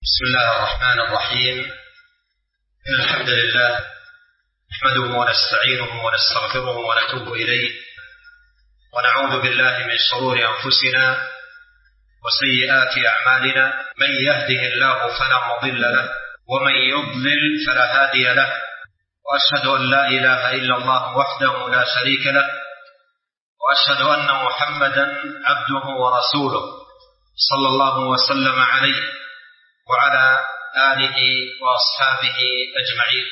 بسم الله الرحمن الرحيم. إن الحمد لله نحمده ونستعينه ونستغفره ونتوب إليه ونعوذ بالله من شرور أنفسنا وسيئات أعمالنا. من يهده الله فلا مضل له ومن يضلل فلا هادي له، وأشهد أن لا إله إلا الله وحده لا شريك له، وأشهد أن محمدا عبده ورسوله صلى الله وسلم عليه وعلى آله وأصحابه أجمعين.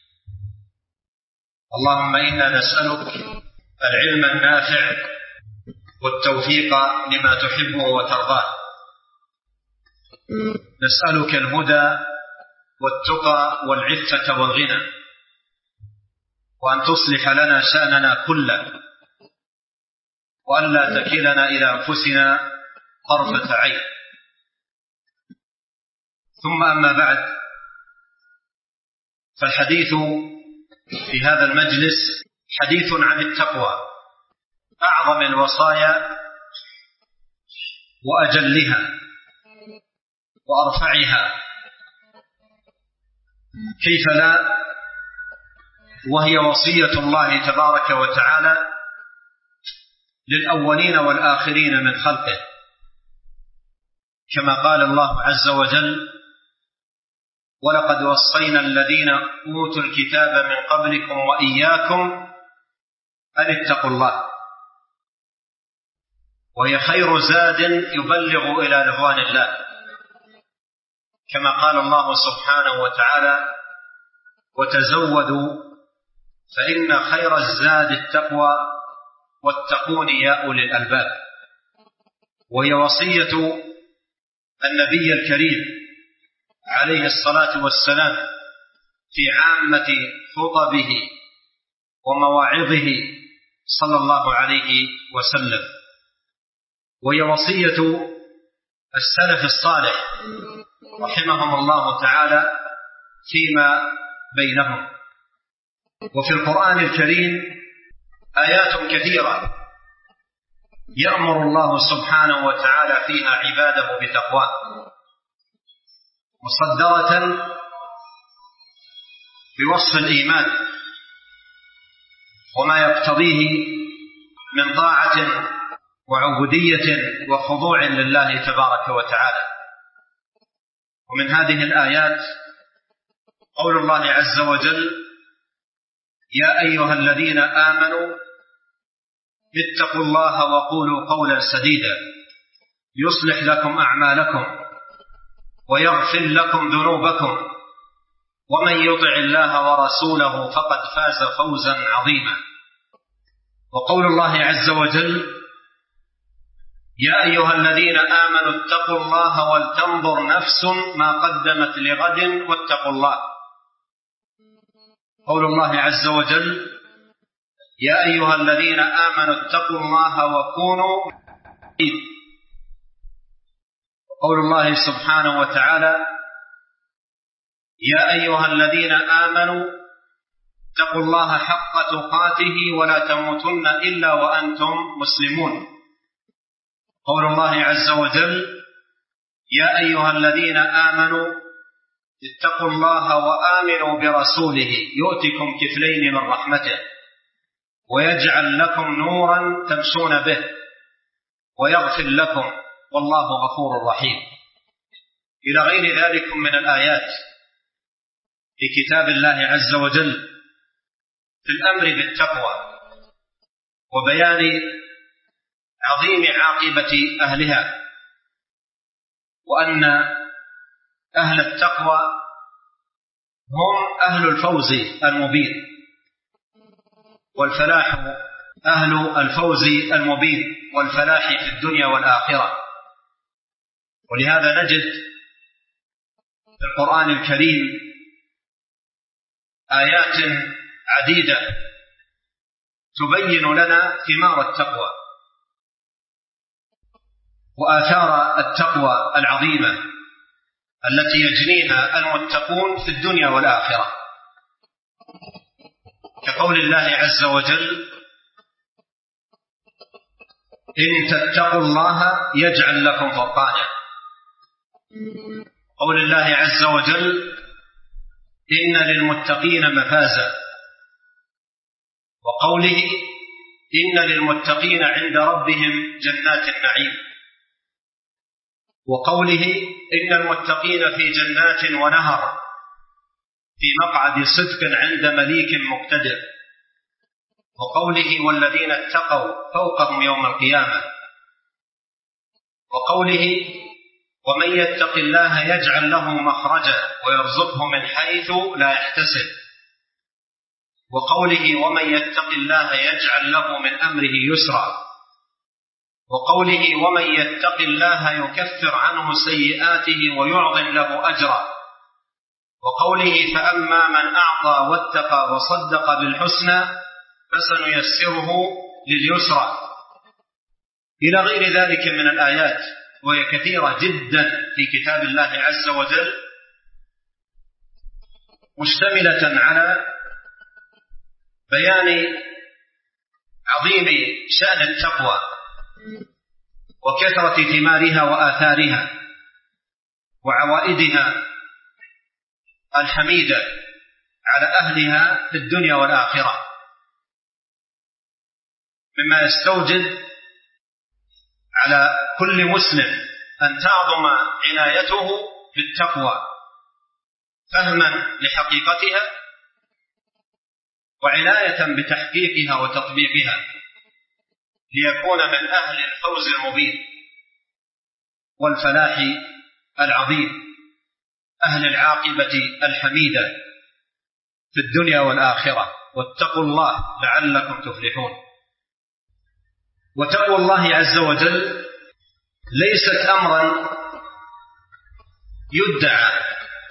اللهم إنا نسألك العلم النافع والتوفيق لما تحبه وترضاه، نسألك الهدى والتقى والعفة والغنى، وأن تصلح لنا شأننا كله، وأن لا تكلنا إلى أنفسنا طرفة عين. ثم أما بعد، فالحديث في هذا المجلس حديث عن التقوى، أعظم الوصايا وأجلها وأرفعها، كيف لا، وهي وصية الله تبارك وتعالى للأولين والآخرين من خلقه، كما قال الله عز وجل: ولقد وصينا الذين أوتوا الكتاب من قبلكم وإياكم أن اتقوا الله، وهي خير زاد يبلغ إلى رضوان الله، كما قال الله سبحانه وتعالى: وتزودوا فإن خير الزاد التقوى واتقون يا أولي الألباب. وهي وصية النبي الكريم عليه الصلاة والسلام في عامة خطبه ومواعظه صلى الله عليه وسلم، وهي وصية السلف الصالح رحمهم الله تعالى فيما بينهم. وفي القرآن الكريم آيات كثيرة يأمر الله سبحانه وتعالى فيها عباده بتقواه، مصدرة بوصف الإيمان وما يقتضيه من طاعة وعبودية وخضوع لله تبارك وتعالى. ومن هذه الآيات قول الله عز وجل: يا أيها الذين آمنوا اتقوا الله وقولوا قولا سديدا يصلح لكم أعمالكم ويغفر لكم ذنوبكم ومن يطع الله ورسوله فقد فاز فوزا عظيما. وقول الله عز وجل: يا أيها الذين آمنوا اتقوا الله ولتنظر نفس ما قدمت لغد واتقوا الله. قول الله عز وجل: يا أيها الذين آمنوا اتقوا الله وكونوا معين. قول الله سبحانه وتعالى: يا أيها الذين آمنوا اتقوا الله حق تقاته ولا تموتن إلا وأنتم مسلمون. قول الله عز وجل: يا أيها الذين آمنوا اتقوا الله وآمنوا برسوله يؤتكم كفلين من رحمته ويجعل لكم نورا تمشون به ويغفر لكم والله غفور رحيم، إلى غير ذلك من الآيات في كتاب الله عز وجل في الأمر بالتقوى وبيان عظيم عاقبة أهلها، وأن أهل التقوى هم أهل الفوز المبين، والفلاح أهل الفوز المبين والفلاح في الدنيا والآخرة. ولهذا نجد في القرآن الكريم آيات عديدة تبين لنا ثمار التقوى وآثار التقوى العظيمة التي يجنيها المتقون في الدنيا والآخرة، كقول الله عز وجل: إن تتقوا الله يجعل لكم فرقانا. قول الله عز وجل: إن للمتقين مفازا، وقوله: إن للمتقين عند ربهم جنات النعيم، وقوله: إن المتقين في جنات ونهر في مقعد صدق عند مليك مقتدر، وقوله: والذين اتقوا فوقهم يوم القيامة، وقوله: ومن يتق الله يجعل له مخرجا ويرزقه من حيث لا يحتسب، وقوله: ومن يتق الله يجعل له من أمره يسرا، وقوله: ومن يتق الله يكفر عنه سيئاته ويعظم له أجرا، وقوله: فأما من أعطى واتقى وصدق بالحسنى فسنيسره لليسرى، إلى غير ذلك من الآيات، وهي كثيرة جدا في كتاب الله عز وجل، مشتملة على بيان عظيم شأن التقوى وكثرة ثمارها وآثارها وعوائدها الحميدة على أهلها في الدنيا والآخرة، مما يستوجب على كل مسلم أن تعظم عنايته بالتقوى فهما لحقيقتها وعناية بتحقيقها وتطبيقها، ليكون من أهل الفوز المبين والفلاح العظيم، أهل العاقبة الحميدة في الدنيا والآخرة. واتقوا الله لعلكم تفلحون. وتقوى الله عز وجل ليست أمرا يدعى،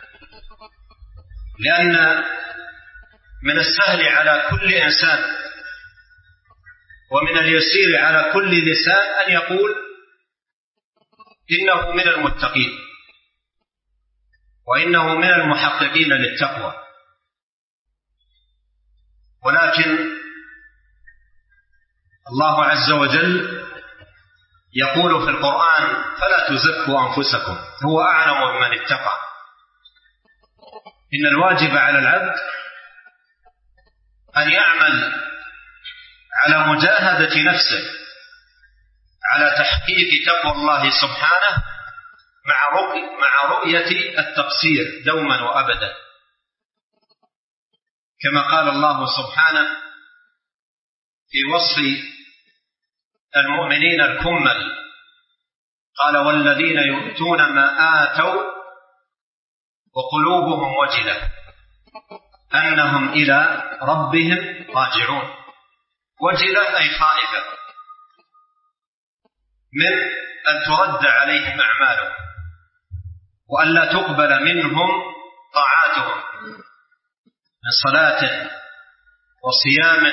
لأن من السهل على كل إنسان ومن اليسير على كل لسان أن يقول إنه من المتقين وإنه من المحققين للتقوى، ولكن الله عز وجل يقول في القرآن: فلا تزكوا أنفسكم هو أعلم بمن اتقى. إن الواجب على العبد أن يعمل على مجاهدة نفسه على تحقيق تقوى الله سبحانه مع رؤية التقصير دوما وأبدا، كما قال الله سبحانه في وصف المؤمنين الكمل: قال: والذين يؤتون ما آتوا وقلوبهم وجلة أنهم إلى ربهم راجعون. وجلة أي خائفة من أن ترد عليهم أعمالهم وأن لا تقبل منهم طاعاتهم من صلاة وصيام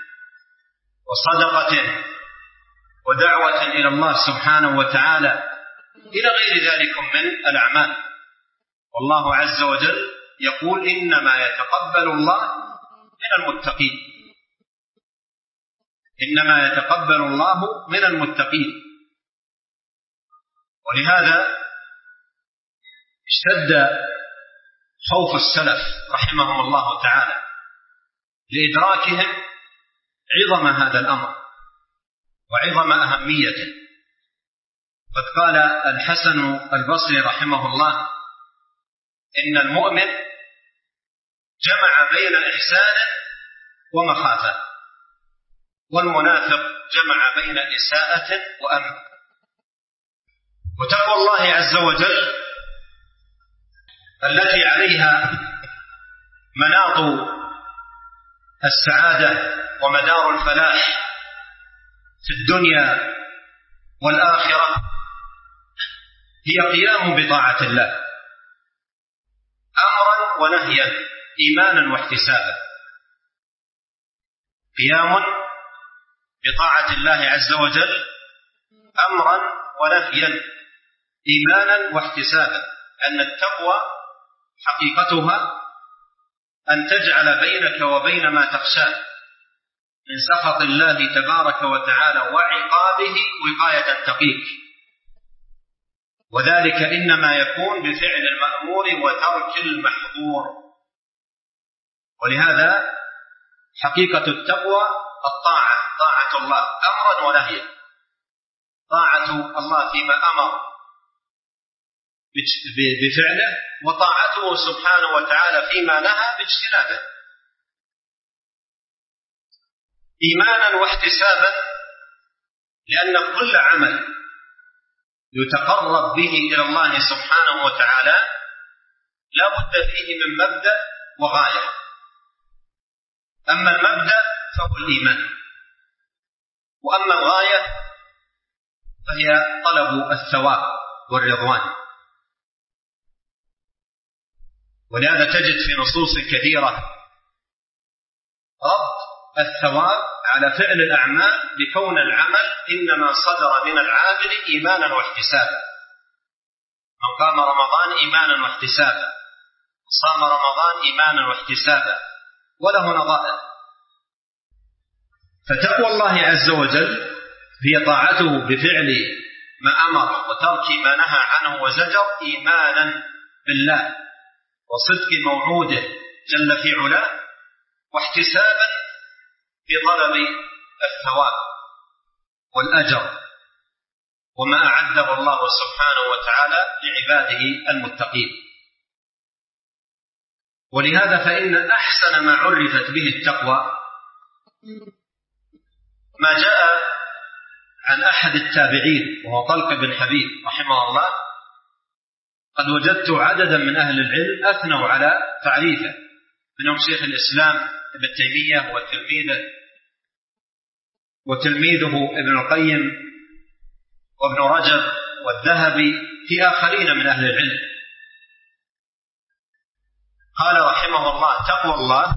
وصدقة ودعوة إلى الله سبحانه وتعالى إلى غير ذلك من الأعمال. والله عز وجل يقول: إنما يتقبل الله من المتقين، إنما يتقبل الله من المتقين. ولهذا اشتد خوف السلف رحمهم الله تعالى لإدراكهم عظم هذا الأمر وعظم أهميته. قد قال الحسن البصري رحمه الله: إن المؤمن جمع بين إحسان ومخافة، والمنافق جمع بين إساءة وأمن. وتقوى الله عز وجل التي عليها مناط السعادة ومدار الفلاح في الدنيا والآخرة هي قيام بطاعة الله أمرا ونهيا، إيمانا واحتسابا. قيام بطاعة الله عز وجل أمرا ونهيا، إيمانا واحتسابا، أن التقوى حقيقتها أن تجعل بينك وبين ما تخشاه من سخط الله تبارك وتعالى وعقابه وقاية تقيك. وذلك إنما يكون بفعل المأمور وترك المحظور. ولهذا حقيقة التقوى الطاعة، طاعة الله أمرا ونهيا، طاعة الله فيما أمر بفعله، وطاعته سبحانه وتعالى فيما نهى باجتنابه، إيمانا واحتسابا، لأن كل عمل يتقرب به إلى الله سبحانه وتعالى لا بد فيه من مبدأ وغاية. أما المبدأ فهو الإيمان، وأما الغاية فهي طلب الثواب والرضوان. ولهذا تجد في نصوص كثيرة ربط الثواب على فعل الأعمال بكون العمل إنما صدر من العامل إيمانا واحتسابا. من قام رمضان إيمانا واحتسابا، صام رمضان إيمانا واحتسابا، وله نظائر. فتقوى الله عز وجل هي طاعته بفعل ما أمر وترك ما نهى عنه وزجر، إيمانا بالله وصدق موعوده جل في علاه، واحتسابا بطلب الثواب والأجر وما أعده الله سبحانه وتعالى لعباده المتقين. ولهذا فإن أحسن ما عرفت به التقوى ما جاء عن أحد التابعين وهو طلق بن حبيب رحمه الله. قد وجدت عددا من أهل العلم أثنوا على تعريفه، منهم شيخ الإسلام ابن تيمية وتلميذه ابن القيم وابن رجب والذهبي في آخرين من أهل العلم. قال رحمه الله: تقوى الله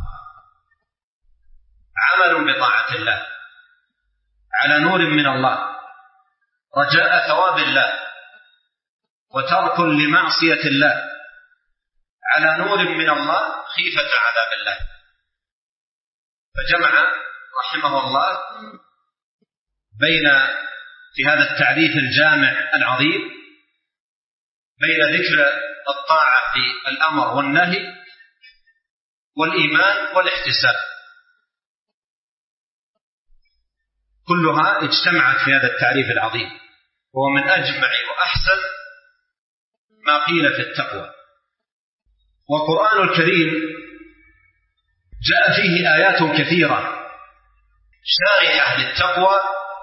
عمل بطاعة الله على نور من الله، رجاء ثواب الله، وترك لمعصية الله على نور من الله، خيفة عذاب الله. فجمع رحمه الله بين في هذا التعريف الجامع العظيم بين ذكر الطاعة في الأمر والنهي والإيمان والاحتساب، كلها اجتمعت في هذا التعريف العظيم، وهو من أجمع وأحسن ما قيل في التقوى. والقرآن الكريم جاء فيه آيات كثيرة شارحة للتقوى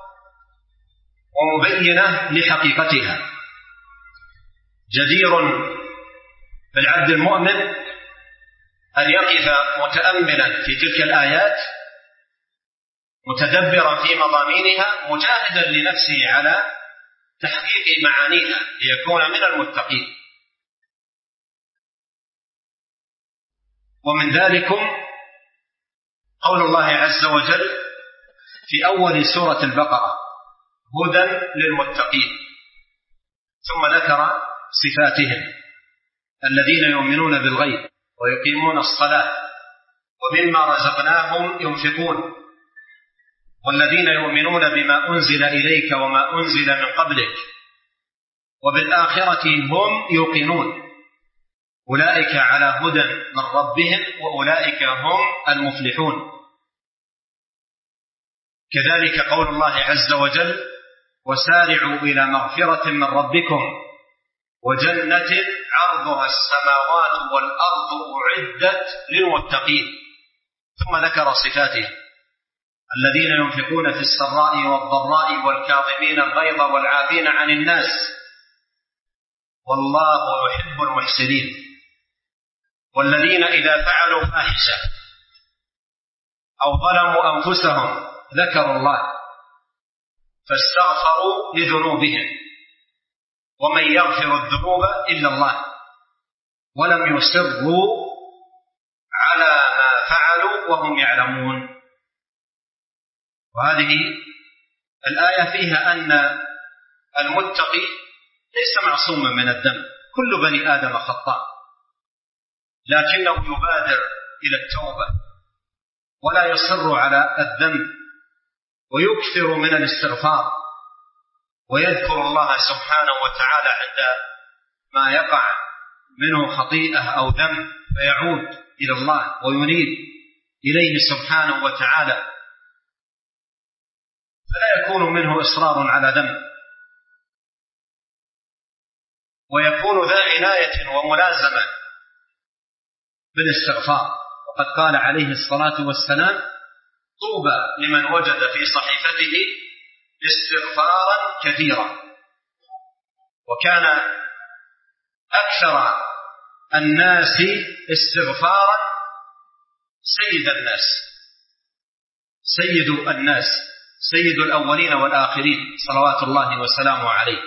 ومبينة لحقيقتها. جدير بالعبد المؤمن أن يقف متأملا في تلك الآيات، متدبرا في مضامينها، مجاهدا لنفسه على تحقيق معانيها ليكون من المتقين. ومن ذلكم قول الله عز وجل في أول سورة البقرة: هدى للمتقين، ثم ذكر صفاتهم: الذين يؤمنون بالغيب ويقيمون الصلاة ومما رزقناهم ينفقون، والذين يؤمنون بما أنزل إليك وما أنزل من قبلك وبالآخرة هم يوقنون، أولئك على هدى من ربهم وأولئك هم المفلحون. كذلك قول الله عز وجل: وسارعوا إلى مغفرة من ربكم وجنة عرضها السماوات والأرض أعدت للمتقين، ثم ذكر صفاتهم: الذين ينفقون في السراء والضراء والكاظمين الغيظ والعافين عن الناس والله يحب المحسنين، والذين إذا فعلوا فاحشة أو ظلموا أنفسهم ذكروا الله فاستغفروا لذنوبهم ومن يغفر الذنوب إلا الله ولم يصروا على ما فعلوا وهم يعلمون. وهذه الآية فيها أن المتقي ليس معصوما من الذنب، كل بني آدم خطاء، لكنه يبادر إلى التوبة ولا يصر على الذنب، ويكثر من الاستغفار ويذكر الله سبحانه وتعالى عند ما يقع منه خطيئة أو ذنب فيعود إلى الله وينيب إليه سبحانه وتعالى، فلا يكون منه إصرار على ذنب، ويكون ذا عناية وملازمة بالاستغفار. وقد قال عليه الصلاة والسلام: طوبى لمن وجد في صحيفته استغفارا كثيرا. وكان أكثر الناس استغفارا سيد الناس سيد الأولين والآخرين صلوات الله وسلامه عليه.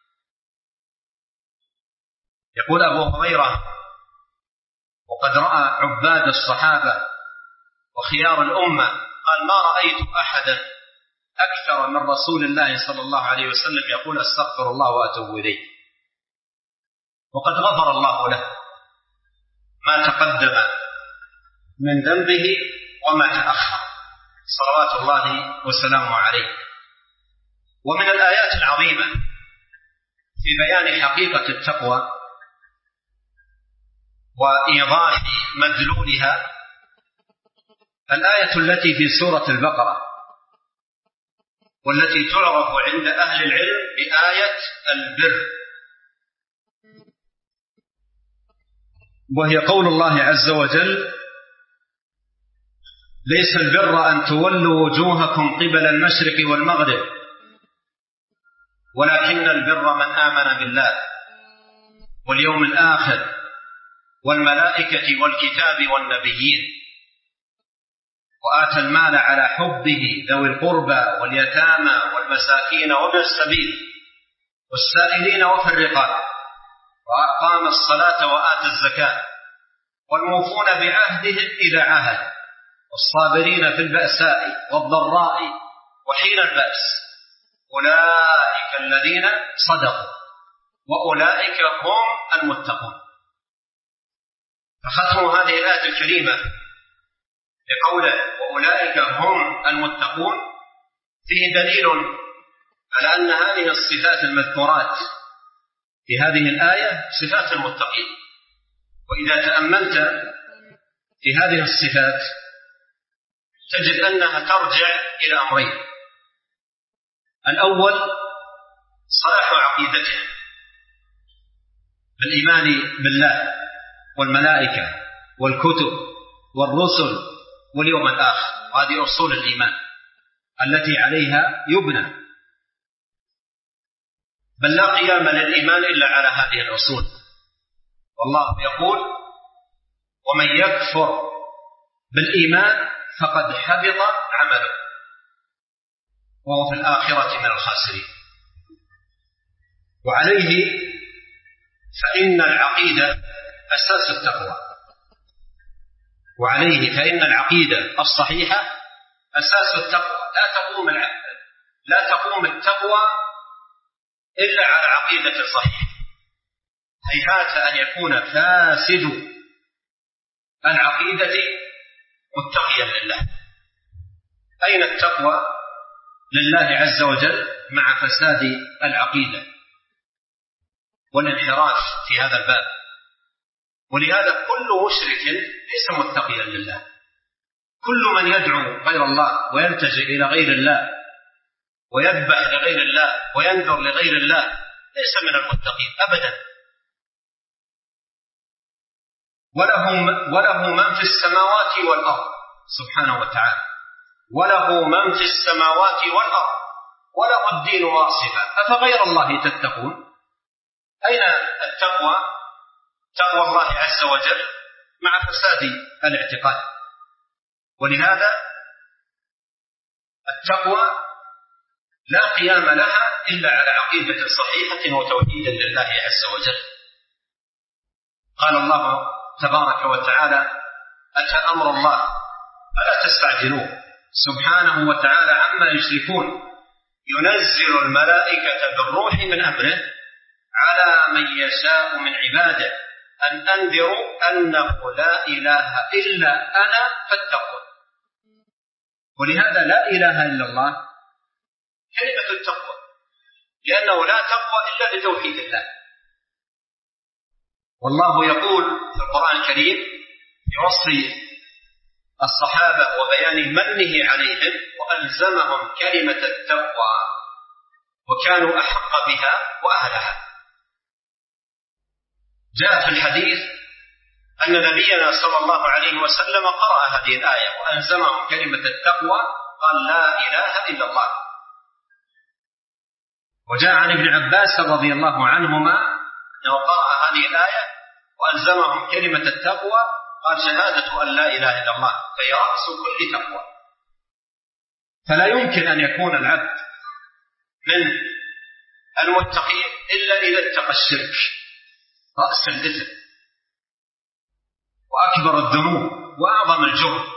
يقول أبو هريرة: وقد رأى عباد الصحابة وخيار الأمة، قال: ما رأيت أحدا أكثر من رسول الله صلى الله عليه وسلم يقول: أستغفر الله وأتوب إليه. وقد غفر الله له ما تقدم من ذنبه وما تأخر صلوات الله وسلامه عليه. ومن الآيات العظيمة في بيان حقيقة التقوى وإيضاح مدلولها الآية التي في سورة البقرة، والتي تعرف عند أهل العلم بآية البر، وهي قول الله عز وجل: ليس البر أن تولوا وجوهكم قبل المشرق والمغرب ولكن البر من آمن بالله واليوم الآخر والملائكة والكتاب والنبيين وآتى المال على حبه ذوي القربى واليتامى والمساكين وابن السبيل والسائلين وفي الرقاب وأقام الصلاة وآتى الزكاة والموفون بعهدهم إذا عاهدوا والصابرين في البأساء والضراء وحين البأس أولئك الذين صدقوا وأولئك هم المتقون. فختم هذه الآية الكريمة بقوله وأولئك هم المتقون فيه دليل على أن هذه الصفات المذكورات في هذه الآية صفات المتقين. وإذا تأملت في هذه الصفات تجد أنها ترجع إلى أمرين: الأول صلاح عقيدتهم بالإيمان بالله والملائكة والكتب والرسل واليوم الآخر، وهذه أصول الإيمان التي عليها يبنى، بل لا قيام للإيمان إلا على هذه الأصول. والله يقول: ومن يكفر بالإيمان فقد حبط عمله وهو في الآخرة من الخاسرين. وعليه فإن العقيدة أساس التقوى، وعليه فإن العقيدة الصحيحة أساس التقوى. لا تقوم التقوى إلا على عقيدة صحيحة. هيهات أن يكون فاسد العقيدة متقيا لله. أين التقوى لله عز وجل مع فساد العقيدة والانحراف في هذا الباب؟ ولهذا كل مشرك ليس متقيا لله. كل من يدعو غير الله ويلتجئ إلى غير الله ويذبح لغير الله وينذر لغير الله ليس من المتقين أبدا. وله من في السماوات والأرض سبحانه وتعالى، وله من في السماوات والأرض وله الدين واصفا أفغير الله تتقون؟ أين التقوى؟ تقوى الله عز وجل مع فساد الاعتقاد. ولهذا التقوى لا قيام لها إلا على عقيدة صحيحة وتوحيد لله عز وجل. قال الله تبارك وتعالى: أتى أمر الله فلا تستعجلوه سبحانه وتعالى عما يشركون ينزل الملائكة بالروح من أمره على من يشاء من عباده أن أنذروا أنه لا إله إلا أنا فاتقون. ولهذا لا إله إلا الله كلمة التقوى، لأنه لا تقوى إلا بتوحيد الله. والله يقول في القرآن الكريم في وصف الصحابة وبيان منه عليهم: وألزمهم كلمة التقوى وكانوا أحق بها وأهلها. جاء في الحديث أن نبينا صلى الله عليه وسلم قرأ هذه الآية: وألزمهم كلمة التقوى، قال: لا إله إلا الله. وجاء عن ابن عباس رضي الله عنهما أنه قرأ هذه الآية: وألزمهم كلمة التقوى، قال: شهادة أن لا إله إلا الله فهي رأس كل تقوى. فلا يمكن أن يكون العبد من المتقين إلا إذا اتقى الشرك، رأس الإثم وأكبر الذنوب وأعظم الجرم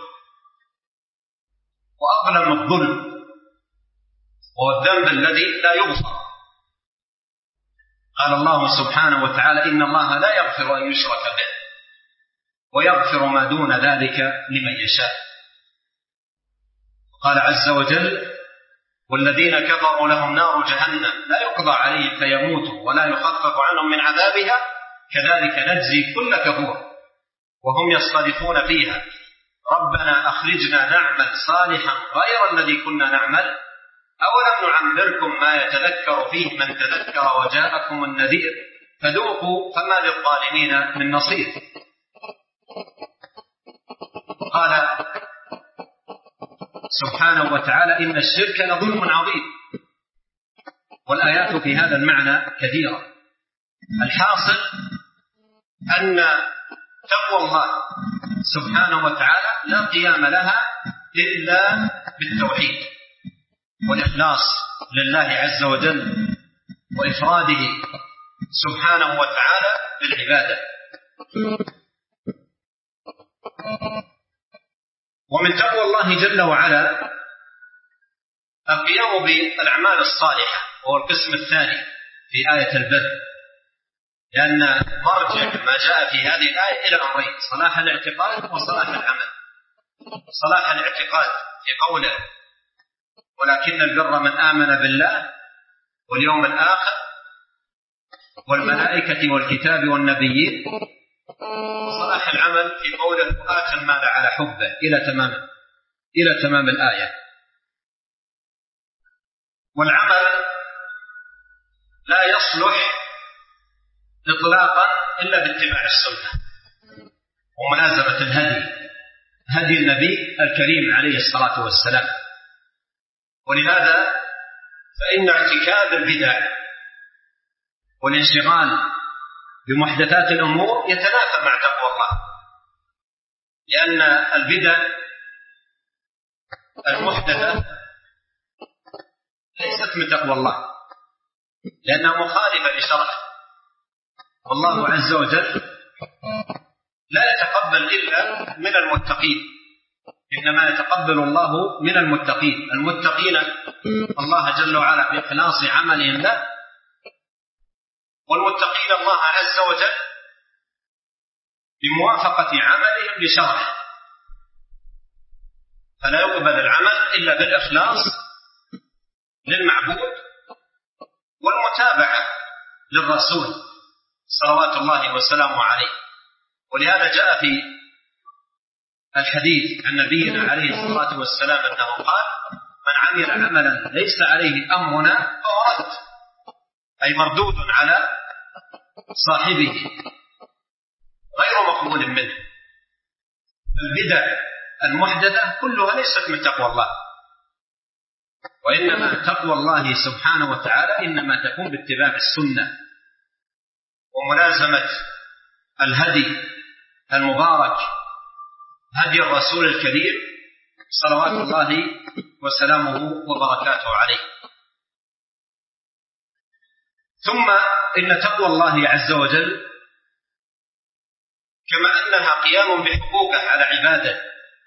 وأظلم الظلم، والذنب الذي لا يغفر. قال الله سبحانه وتعالى: إن الله لا يغفر أن يشرك به ويغفر ما دون ذلك لمن يشاء. قال عز وجل: والذين كفروا لهم نار جهنم لا يقضى عليهم فيموتوا ولا يخفف عنهم من عذابها كذلك نجزي كل كفور وهم يصطرخون فيها ربنا أخرجنا نعمل صالحا غير الذي كنا نعمل أولم نعمركم ما يتذكر فيه من تذكر وجاءكم النذير فذوقوا فما للظالمين من نصير. قال سبحانه وتعالى: إن الشرك لظلم عظيم. والآيات في هذا المعنى كثيرة. الحاصل أن تقوى الله سبحانه وتعالى لا قيام لها إلا بالتوحيد والإخلاص لله عز وجل وإفراده سبحانه وتعالى بالعبادة. ومن تقوى الله جل وعلا القيام بالأعمال الصالحة، وهو القسم الثاني في آية البدء، لأن مرجع ما جاء في هذه الآية إلى أمرين: صلاح الاعتقاد وصلاح العمل. صلاح الاعتقاد في قوله: ولكن البر من آمن بالله واليوم الآخر والملائكة والكتاب والنبيين. وصلاح العمل في قوله: وآتى المال على حبه إلى تمام الآية. والعمل لا يصلح إطلاقا إلا باتباع السنة وملازمة هدي النبي الكريم عليه الصلاة والسلام. ولهذا فإن ارتكاب البدع والانشغال بمحدثات الأمور يتنافى مع تقوى الله، لأن البدع المحدثة ليست من تقوى الله، لأنها مخالفة لشرعه. والله عز وجل لا يتقبل إلا من المتقين، إنما يتقبل الله من المتقين الله جل وعلا بإخلاص عملهم له، والمتقين الله عز وجل بموافقة عملهم لشرعه. فلا يقبل العمل إلا بالإخلاص للمعبود والمتابعة للرسول صلوات الله وسلامه عليه. ولهذا جاء في الحديث عن نبينا عليه الصلاة والسلام أنه قال: من عمل عملا ليس عليه أمرنا فهو رد، أي مردود على صاحبه غير مقبول منه. البدع المحدثة كلها ليست من تقوى الله، وإنما تقوى الله سبحانه وتعالى إنما تكون باتباع السنة وملازمة الهدي المبارك، هدي الرسول الكريم صلوات الله وسلامه وبركاته عليه. ثم إن تقوى الله عز وجل كما أنها قيام بحقوقه على عباده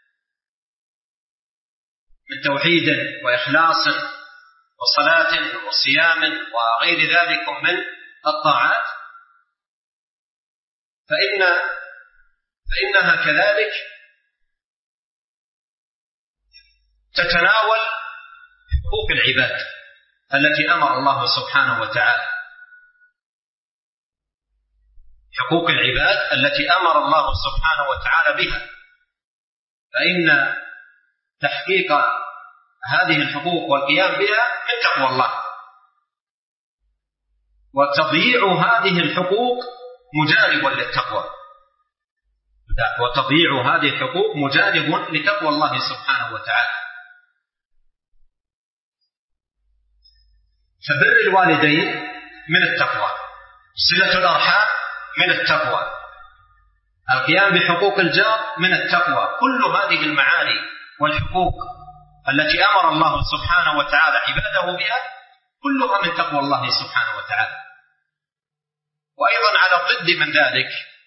من توحيد وإخلاص وصلاة وصيام وغير ذلك من الطاعات، فإنها كذلك تتناول حقوق العباد التي أمر الله سبحانه وتعالى، حقوق العباد التي أمر الله سبحانه وتعالى بها، فإن تحقيق هذه الحقوق والقيام بها من تقوى الله، وتضييع هذه الحقوق مجانب للتقوى، وتضييع هذه الحقوق مجانب لتقوى الله سبحانه وتعالى. فبر الوالدين من التقوى، صلة الأرحام من التقوى، القيام بحقوق الجار من التقوى. كل هذه المعاني والحقوق التي أمر الله سبحانه وتعالى عباده بها كلها من تقوى الله سبحانه وتعالى. وأيضا على الضد من ذلك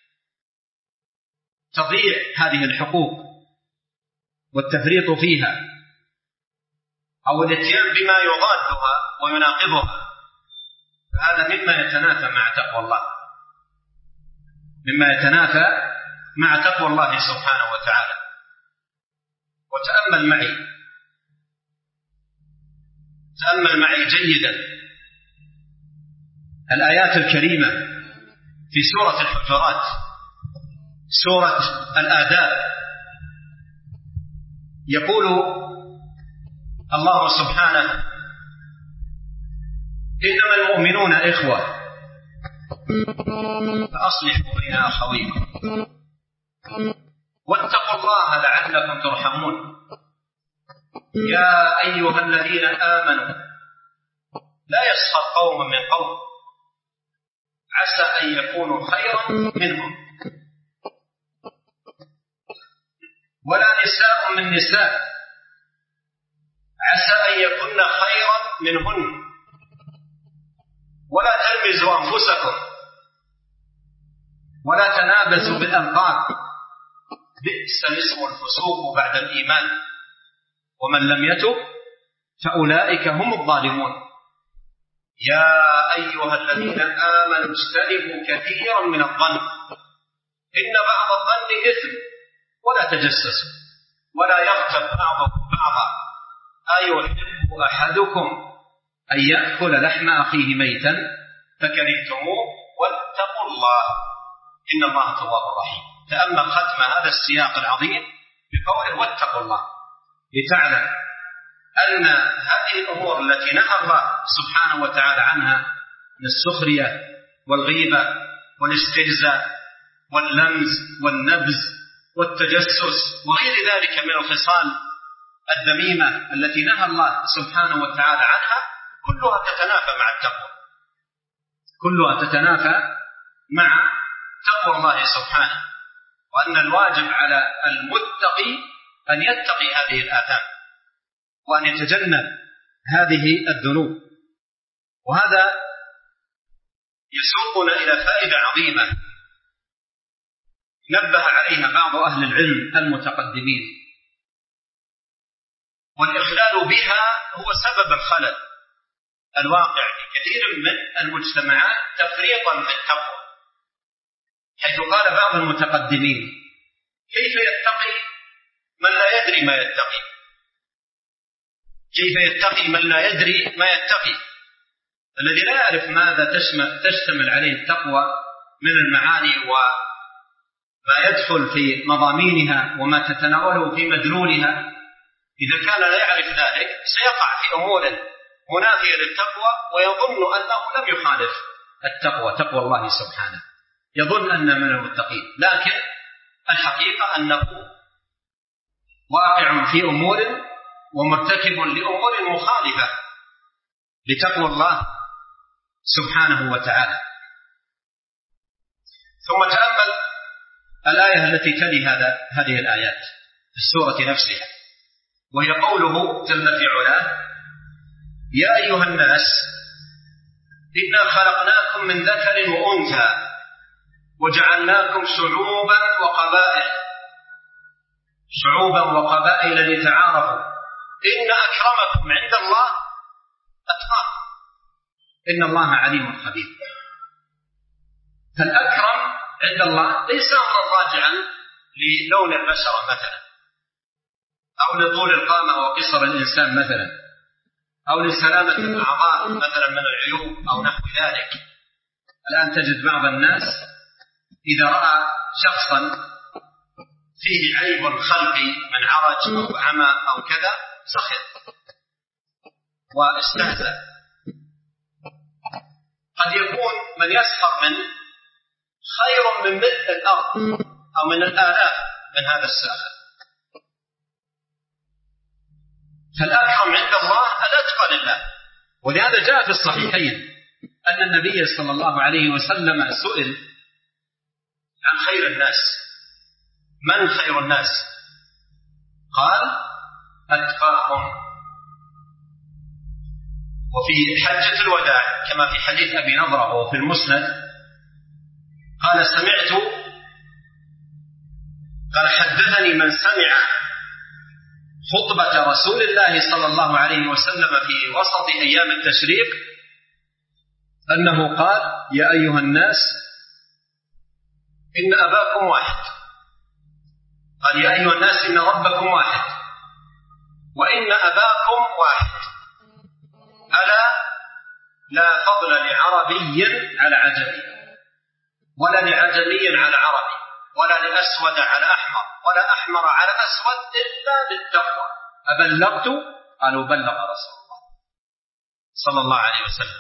تضييع هذه الحقوق والتفريط فيها أو الاتيان بما يضادها ويناقضها، فهذا مما يتنافى مع تقوى الله، مما يتنافى مع تقوى الله سبحانه وتعالى. تأمل معي جيدا الآيات الكريمة في سورة الحجرات، سورة الآداب. يقول الله سبحانه: إنما المؤمنون إخوة فأصلحوا بين أخويكم واتقوا الله لعلكم ترحمون. يا أيها الذين آمنوا لا يسخر قوم من قوم عسى أن يكونوا خيرا منهم ولا نساء من نساء عسى أن يكن خيرا منهن ولا تلمزوا أنفسكم ولا تنابزوا بالألقاب بئس الاسم الفسوق بعد الإيمان ومن لم يتب فأولئك هم الظالمون. يا أيها الذين آمنوا اجتنبوا كثيرا من الظن إن بعض الظن إثم ولا تجسسوا ولا يغتب بعضكم بعضا أيحب أحدكم أن يأكل لحم أخيه ميتا فكرهتموه واتقوا الله إن الله تواب رحيم. تأمل ختم هذا السياق العظيم بقوله واتقوا الله، لتعلم أن هذه الأمور التي نهى الله سبحانه وتعالى عنها من السخرية والغيبة والاستهزاء واللمز والنبز والتجسس وغير ذلك من الخصال الذميمة التي نهى الله سبحانه وتعالى عنها كلها تتنافى مع التقوى، كلها تتنافى مع تقوى الله سبحانه، وأن الواجب على المتقي أن يتقي هذه الآثام وأن يتجنب هذه الذنوب. وهذا يسوقنا إلى فائدة عظيمة نبه عليها بعض أهل العلم المتقدمين، والإخلال بها هو سبب الخلل الواقع في كثير من المجتمعات تفريطا في التقوى، حيث قال بعض المتقدمين: كيف يتقي من لا يدري ما يتقي؟ كيف يتقي من لا يدري ما يتقي؟ الذي لا يعرف ماذا تشتمل عليه التقوى من المعاني وما يدخل في مضامينها وما تتناوله في مدلولها، إذا كان لا يعرف ذلك سيقع في أمور منافية للتقوى ويظن أنه لم يخالف التقوى، تقوى الله سبحانه، يظن أن من المتقين، لكن الحقيقة أنه واقع في أمور ومرتكب لأمور مخالفة لتقوى الله سبحانه وتعالى. ثم تأمل الآية التي تلي هذه الآيات في السورة نفسها، وهي قوله جل في علاه: يا أيها الناس إنا خلقناكم من ذكر وأنثى وجعلناكم شعوبا وقبائل لتعارفوا إن أكرمكم عند الله أتقاكم إن الله عليم خبير. فالأكرم عند الله ليس أمرا راجعا للون البشرة مثلا أو لطول القامة وقصر الإنسان مثلا أو لسلامة الأعضاء مثلا من العيوب أو نحو ذلك. الآن تجد بعض الناس إذا رأى شخصا فيه عيب خلقي من عرج أو عمى أو كذا سخط واستهزأ. قد يكون من يسخر منه خير من ملء الأرض أو من الآلاف من هذا الساخر. فالأكرم عند الله الأتقى لله. ولهذا جاء في الصحيحين أن النبي صلى الله عليه وسلم سئل عن خير الناس: من خير الناس؟ قال: أتقاهم. وفي حجة الوداع كما في حديث أبي نضرة وفي المسند قال: حدثني من سمع خطبة رسول الله صلى الله عليه وسلم في وسط أيام التشريق أنه قال: يا أيها الناس إن أباكم واحد. قال: يا أيها الناس إن ربكم واحد وإن أباكم واحد. ألا لا فضل لعربي على عجمي ولا لعجمي على عربي ولا لأسود على أحمر ولا أحمر على أسود إلا بالتقوى. أبلغت؟ قالوا: بلغ رسول الله صلى الله عليه وسلم.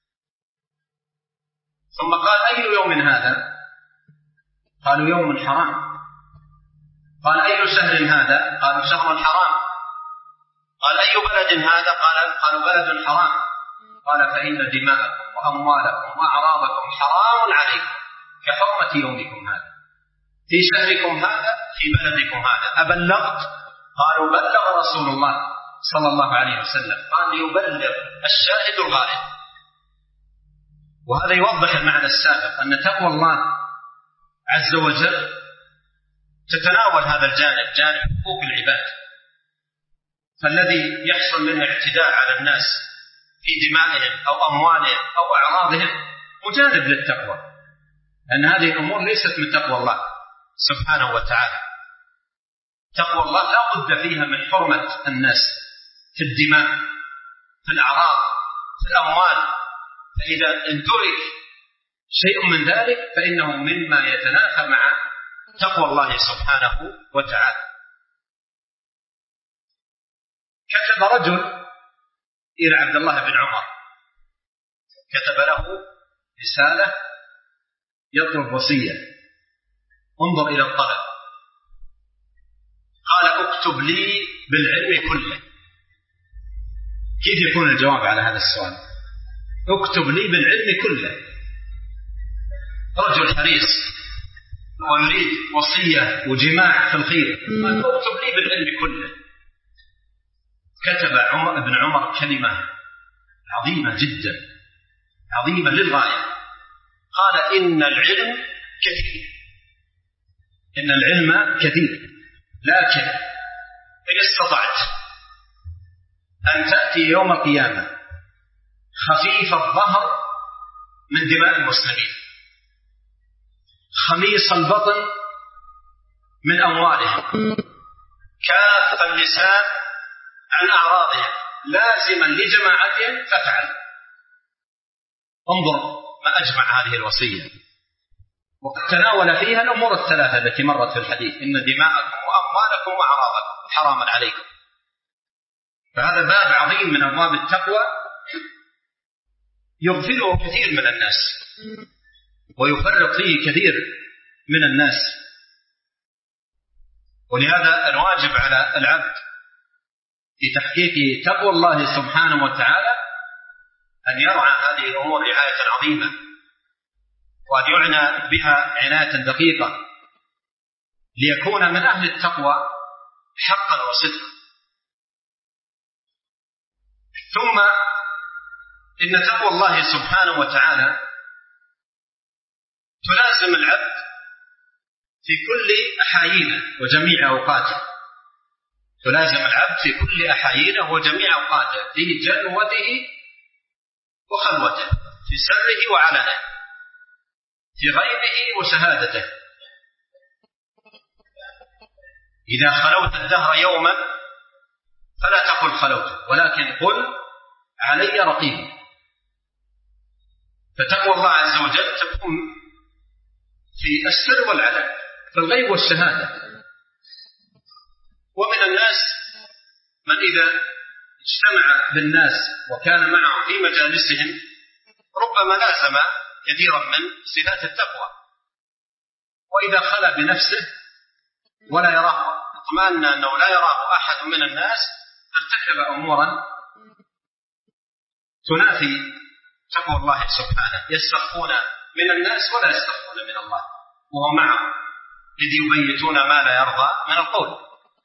ثم قال: أي يوم هذا؟ قالوا: يوم حرام. قال: أي شهر هذا؟ قالوا: شهر حرام. قال: أي بلد هذا؟ قالوا: بلد حرام. قال: فإن دماءكم وأموالكم وأعراضكم حرام عليكم كحرمة يومكم هذا في شهركم هذا في بلدكم هذا. أبلغت؟ قالوا: بلغ رسول الله صلى الله عليه وسلم. قال: يبلغ الشاهد الغائب. وهذا يوضح المعنى السابق أن تقوى الله عز وجل تتناول هذا الجانب، جانب حقوق العباد. فالذي يحصل منه اعتداء على الناس في دمائهم أو أموالهم أو أعراضهم مجانب للتقوى، لأن هذه الأمور ليست من تقوى الله سبحانه وتعالى. تقوى الله لا بد فيها من حرمة الناس في الدماء، في الأعراض، في الأموال. فإذا ترك شيء من ذلك فإنه مما يتنافى مع تقوى الله سبحانه وتعالى. كتب رجل إلى عبد الله بن عمر، كتب له رسالة يطلب وصية. انظر إلى الطلب. قال: اكتب لي بالعلم كله. كيف يكون الجواب على هذا السؤال؟ اكتب لي بالعلم كله. رجل حريص ويريد وصية وجماع في الخير، قال: اكتب لي بالعلم كله. كتب ابن عمر كلمة عظيمة جدا، عظيمة للغاية. قال: إن العلم كثير، إن العلم كثير، لكن إن استطعت أن تأتي يوم القيامة خفيف الظهر من دماء المسلمين، خميص البطن من أموالهم، كاف اللسان عن أعراضهم، لازما لجماعتهم فافعل. انظر ما أجمع هذه الوصية، وقد تناول فيها الأمور الثلاثة التي مرت في الحديث: إن دماءكم وأموالكم وأعراضكم حراما عليكم. فهذا باب عظيم من أبواب التقوى يغفله كثير من الناس ويفرط فيه كثير من الناس. ولهذا الواجب على العبد في تحقيق تقوى الله سبحانه وتعالى أن يرعى هذه الأمور رعاية عظيمة، وأن يعنى بها عناية دقيقة ليكون من أهل التقوى حقا وصدقا. ثم إن تقوى الله سبحانه وتعالى تلازم العبد في كل أحايينه وجميع أوقاته، تلازم العبد في كل أحايينه وجميع أوقاته، في جلوته وخلوته، في سره وعلنه، في غيبه وشهادته. إذا خلوت الدهر يوما فلا تقل خلوت، ولكن قل علي رقيب. فتقوى الله عز وجل تكون في السر والعلن، في الغيب والشهادة. ومن الناس من إذا اجتمع بالناس وكان معهم في مجالسهم ربما لازم كثيرا من صفات التقوى، وإذا خلى بنفسه ولا يراه، اطمأن أنه لا يراه أحد من الناس، ارتكب أمورا تنافي تقوى الله سبحانه. يستخفون من الناس ولا يستخفون من الله، وهو معهم إذ يبيتون ما لا يرضى من القول.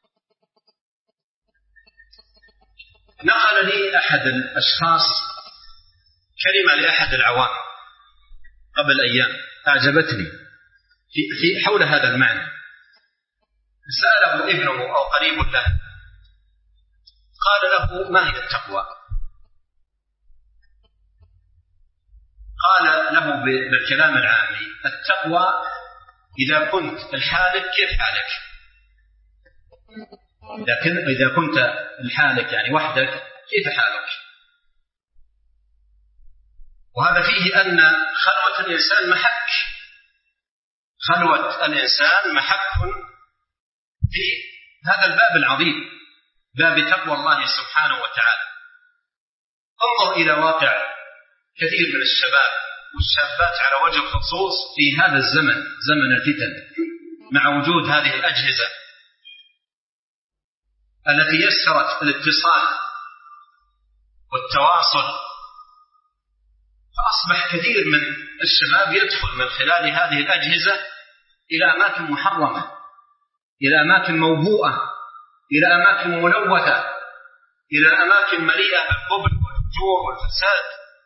نقل لي أحد الأشخاص كلمة لأحد العوام قبل أيام أعجبتني في حول هذا المعنى. سأله ابنه أو قريب له، قال له: ما هي التقوى؟ قال له بالكلام العامي: التقوى إذا كنت الحالك كيف حالك؟ إذا كنت الحالك يعني وحدك كيف حالك؟ وهذا فيه أن خلوة الإنسان محك، خلوة الإنسان محك في هذا الباب العظيم، باب تقوى الله سبحانه وتعالى. انظر إلى واقع كثير من الشباب والشابات على وجه الخصوص في هذا الزمن، زمن الفتن، مع وجود هذه الأجهزة التي يسرت الاتصال والتواصل، فأصبح كثير من الشباب يدخل من خلال هذه الأجهزة إلى أماكن محرمة، إلى أماكن موبوءة، إلى أماكن ملوثة، إلى أماكن مليئة بالقبح والفجور والفساد.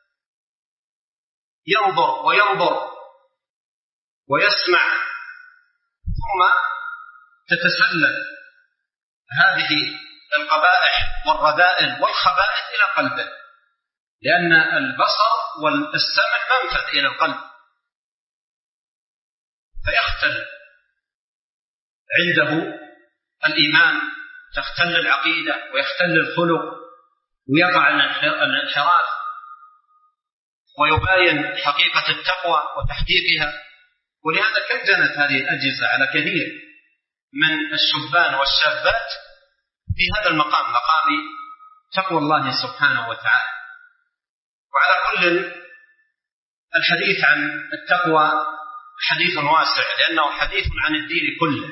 ينظر وينظر ويسمع، ثم تتسلل هذه القبائح والرذائل والخبائث إلى قلبه، لأن البصر والسمع منفذ إلى القلب، فيختل عنده الإيمان، تختل العقيدة ويختل الخلق ويقع الانحراف، ويباين حقيقة التقوى وتحقيقها. ولهذا كجنت هذه الأجهزة على كثير من الشبان والشابات في هذا المقام، مقام تقوى الله سبحانه وتعالى. وعلى كل الحديث عن التقوى حديث واسع، لأنه حديث عن الدين كله.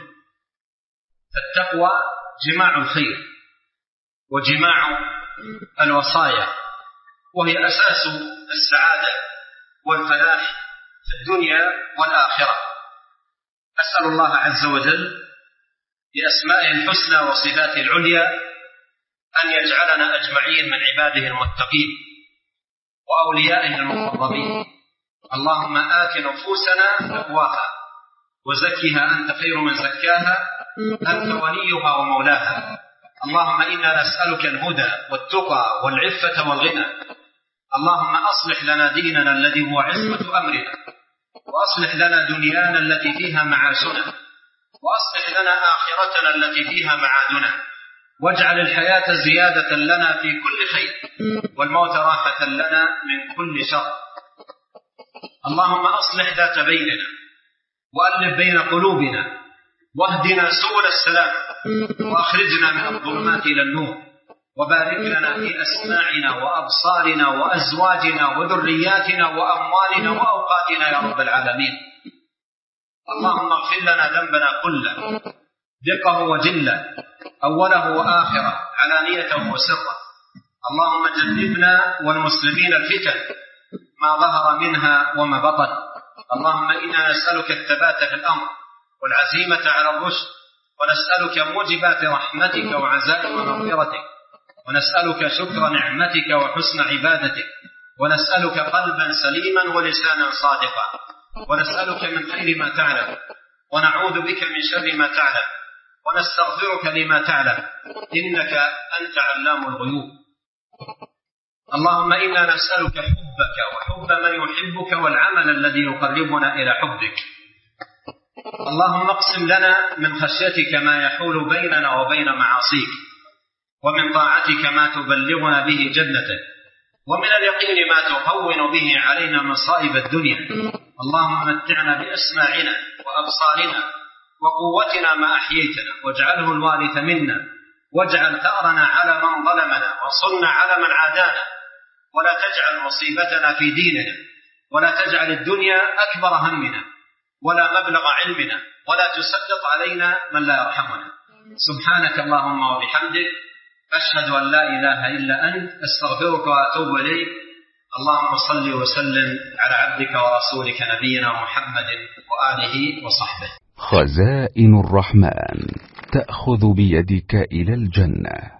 فالتقوى جماع الخير وجماع الوصايا، وهي أساس السعادة والفلاح في الدنيا والآخرة. أسأل الله عز وجل بأسمائه الحسنى وصفاته العليا أن يجعلنا أجمعين من عباده المتقين وأوليائه المقربين. اللهم آت نفوسنا تقواها وزكها أنت خير من زكاها، أنت وليها ومولاها. اللهم إنا نسألك الهدى والتقى والعفة والغنى. اللهم أصلح لنا ديننا الذي هو عصمة أمرنا، وأصلح لنا دنيانا التي فيها معاشنا، وأصلح لنا آخرتنا التي فيها معادنا، واجعل الحياة زيادة لنا في كل خير، والموت راحة لنا من كل شر. اللهم أصلح ذات بيننا، وألف بين قلوبنا، واهدنا سبل السلام، وأخرجنا من الظلمات إلى النور، وبارك لنا في أسماعنا وأبصارنا وأزواجنا وذرياتنا وأموالنا وأوقاتنا يا رب العالمين. اللهم اغفر لنا ذنبنا كله، دقه وجله، أوله وآخره، علانيته وسره. اللهم جنبنا والمسلمين الفتن ما ظهر منها وما بطن. اللهم إنا نسألك الثبات في الأمر والعزيمة على الرشد، ونسألك موجبات رحمتك وعزائم مغفرتك، ونسألك شكر نعمتك وحسن عبادتك، ونسألك قلبا سليما ولسانا صادقا، ونسألك من خير ما تعلم، ونعوذ بك من شر ما تعلم، ونستغفرك لما تعلم، إنك أنت علام الغيوب. اللهم إنا نسألك حبك وحب من يحبك والعمل الذي يقربنا إلى حبك. اللهم اقسم لنا من خشيتك ما يحول بيننا وبين معاصيك، ومن طاعتك ما تبلغنا به جنتك، ومن اليقين ما تهون به علينا مصائب الدنيا. اللهم متعنا بأسماعنا وأبصارنا وقوتنا ما أحييتنا، واجعله الوارث منا، واجعل ثأرنا على من ظلمنا، وانصرنا على من عادانا، ولا تجعل مصيبتنا في ديننا، ولا تجعل الدنيا أكبر همنا ولا مبلغ علمنا، ولا تسلط علينا من لا يرحمنا. سبحانك اللهم وبحمدك، أشهد أن لا إله إلا أنت، أستغفرك وأتوب إليك. اللهم صل وسلم على عبدك ورسولك نبينا محمد وآله وصحبه. خزائن الرحمن تأخذ بيدك إلى الجنة.